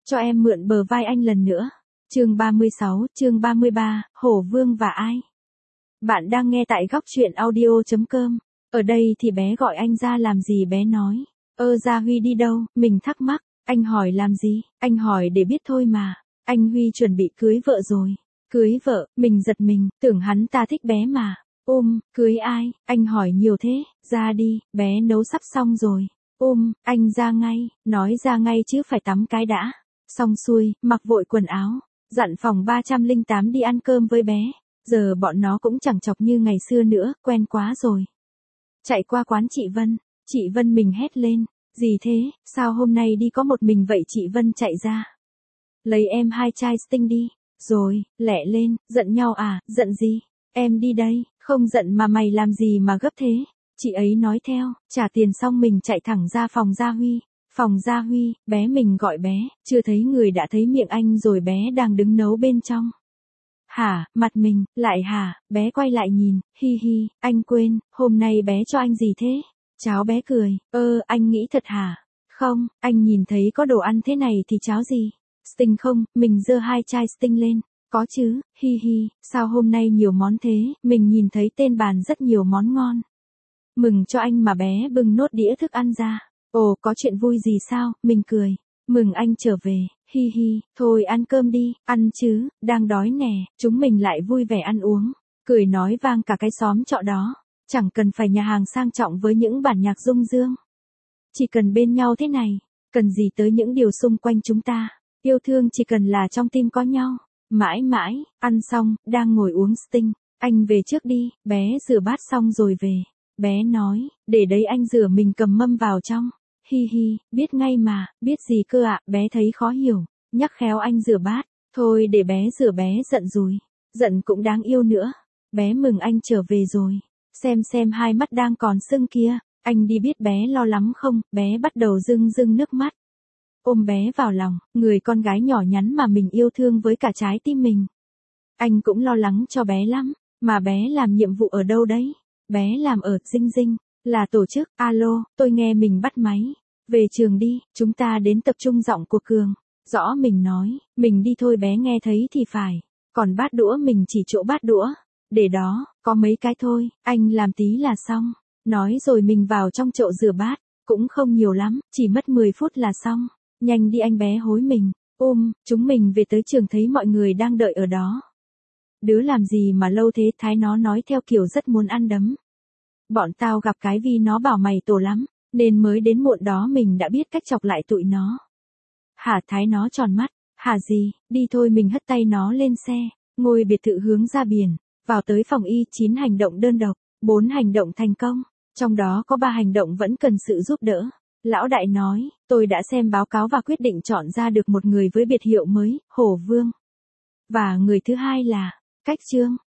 cho em mượn bờ vai anh lần nữa. Chương 36, chương 33, Hổ Vương và ai? Bạn đang nghe tại góc truyện audio.com. Ở đây thì bé gọi anh ra làm gì bé nói. Gia Huy đi đâu, mình thắc mắc. Anh hỏi làm gì, anh hỏi để biết thôi mà. Anh Huy chuẩn bị cưới vợ rồi. Cưới vợ, mình giật mình, tưởng hắn ta thích bé mà. Cưới ai, anh hỏi nhiều thế, ra đi, bé nấu sắp xong rồi. Anh ra ngay, nói ra ngay chứ phải tắm cái đã. Xong xuôi, mặc vội quần áo, dặn phòng 308 đi ăn cơm với bé. Giờ bọn nó cũng chẳng chọc như ngày xưa nữa, quen quá rồi. Chạy qua quán chị Vân mình hét lên. Gì thế, sao hôm nay đi có một mình vậy? Chị Vân chạy ra. Lấy em 2 chai Sting đi. Rồi, lẹ lên, giận nhau à, giận gì? Em đi đây, không giận mà mày làm gì mà gấp thế? Chị ấy nói theo, trả tiền xong mình chạy thẳng ra phòng Gia Huy. Phòng Gia Huy, bé mình gọi bé, chưa thấy người đã thấy miệng anh rồi. Bé đang đứng nấu bên trong. Hả, mặt mình, lại hả? Bé quay lại nhìn, hi hi, anh quên, hôm nay bé cho anh gì thế? Cháu bé cười, anh nghĩ thật hả? Không, anh nhìn thấy có đồ ăn thế này thì cháo gì? Sting không, mình giơ 2 chai Sting lên. Có chứ, hi hi, sao hôm nay nhiều món thế? Mình nhìn thấy tên bàn rất nhiều món ngon. Mừng cho anh mà. Bé bưng nốt đĩa thức ăn ra. Ồ, có chuyện vui gì sao? Mình cười. Mừng anh trở về, hi hi, thôi ăn cơm đi, ăn chứ, đang đói nè. Chúng mình lại vui vẻ ăn uống, cười nói vang cả cái xóm trọ đó. Chẳng cần phải nhà hàng sang trọng với những bản nhạc rung dương. Chỉ cần bên nhau thế này, cần gì tới những điều xung quanh chúng ta. Yêu thương chỉ cần là trong tim có nhau. Mãi mãi, ăn xong, đang ngồi uống Sting. Anh về trước đi, bé rửa bát xong rồi về. Bé nói, để đấy anh rửa, mình cầm mâm vào trong. Hi hi, biết ngay mà, biết gì cơ ạ? Bé thấy khó hiểu, nhắc khéo anh rửa bát. Thôi để bé rửa, bé giận rồi. Giận cũng đáng yêu nữa. Bé mừng anh trở về rồi. Xem hai mắt đang còn sưng kia. Anh đi biết bé lo lắm không? Bé bắt đầu rưng rưng nước mắt. Ôm bé vào lòng, người con gái nhỏ nhắn mà mình yêu thương với cả trái tim mình. Anh cũng lo lắng cho bé lắm. Mà bé làm nhiệm vụ ở đâu đấy? Bé làm ở Dinh Dinh, là tổ chức. Alo, tôi nghe. Mình bắt máy. Về trường đi, chúng ta đến tập trung. Giọng của Cường. Rõ. Mình nói, mình đi thôi. Bé nghe thấy thì phải. Còn bát đũa mình chỉ chỗ bát đũa. Để đó, có mấy cái thôi, anh làm tí là xong. Nói rồi mình vào trong chậu rửa bát. Cũng không nhiều lắm, chỉ mất 10 phút là xong. Nhanh đi anh. Bé hối mình. Chúng mình về tới trường thấy mọi người đang đợi ở đó. Đứa làm gì mà lâu thế? Thái nó nói theo kiểu rất muốn ăn đấm. Bọn tao gặp cái Vi nó bảo mày tổ lắm, nên mới đến muộn đó. Mình đã biết cách chọc lại tụi nó. Hả? Thái nó tròn mắt. Hả gì? Đi thôi. Mình hất tay nó lên xe. Ngôi biệt thự hướng ra biển. Vào tới phòng y. 9 hành động đơn độc, 4 hành động thành công. Trong đó có 3 hành động vẫn cần sự giúp đỡ. Lão đại nói, tôi đã xem báo cáo và quyết định chọn ra được một người với biệt hiệu mới, Hổ Vương. Và người thứ hai là, Cách Trương.